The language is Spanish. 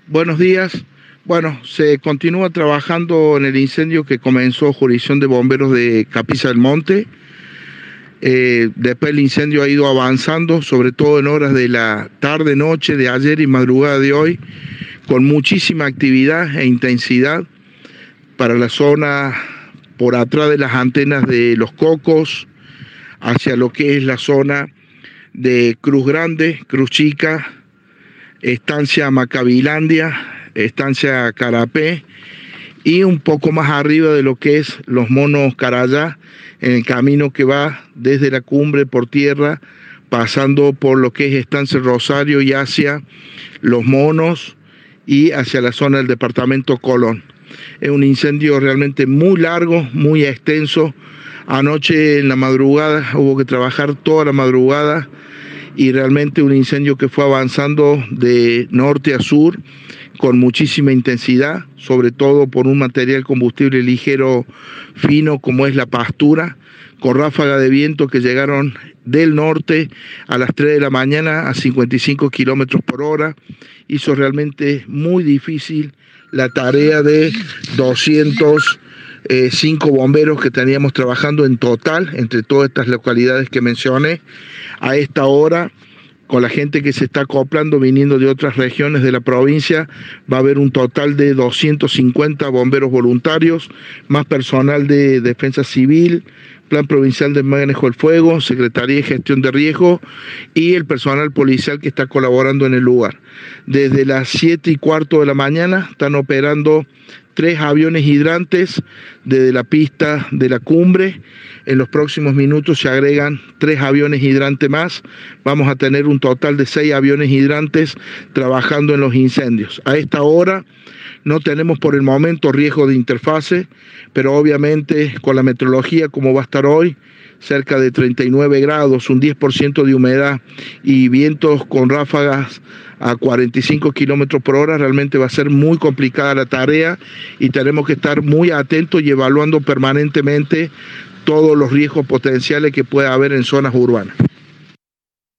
Buenos días. Bueno, se continúa trabajando en el incendio que comenzó jurisdicción de bomberos de Capilla del Monte. Después el incendio ha ido avanzando, sobre todo en horas de la tarde, noche de ayer y madrugada de hoy, con muchísima actividad e intensidad para la zona por atrás de las antenas de Los Cocos, hacia lo que es la zona de Cruz Grande, Cruz Chica, estancia Macabilandia, estancia Carapé y un poco más arriba de lo que es Los Monos Carayá, en el camino que va desde la cumbre por tierra, pasando por lo que es estancia Rosario y hacia Los Monos y hacia la zona del departamento Colón. Es un incendio realmente muy largo, muy extenso. Anoche en la madrugada hubo que trabajar toda la madrugada y realmente un incendio que fue avanzando de norte a sur con muchísima intensidad, sobre todo por un material combustible ligero fino como es la pastura, con ráfagas de viento que llegaron del norte a las 3 de la mañana a 55 kilómetros por hora. Hizo realmente muy difícil la tarea de 205 bomberos que teníamos trabajando en total entre todas estas localidades que mencioné. A esta hora, con la gente que se está acoplando, viniendo de otras regiones de la provincia, va a haber un total de 250 bomberos voluntarios, más personal de Defensa Civil, Plan Provincial de Manejo del Fuego, Secretaría de Gestión de Riesgo y el personal policial que está colaborando en el lugar. Desde las 7:15 de la mañana están operando 3 aviones hidrantes desde la pista de la cumbre. En los próximos minutos se agregan 3 aviones hidrantes más. Vamos a tener un total de 6 aviones hidrantes trabajando en los incendios. A esta hora no tenemos por el momento riesgo de interfase, pero obviamente con la meteorología como va a estar hoy, cerca de 39 grados, un 10% de humedad y vientos con ráfagas a 45 kilómetros por hora, realmente va a ser muy complicada la tarea y tenemos que estar muy atentos y evaluando permanentemente todos los riesgos potenciales que pueda haber en zonas urbanas.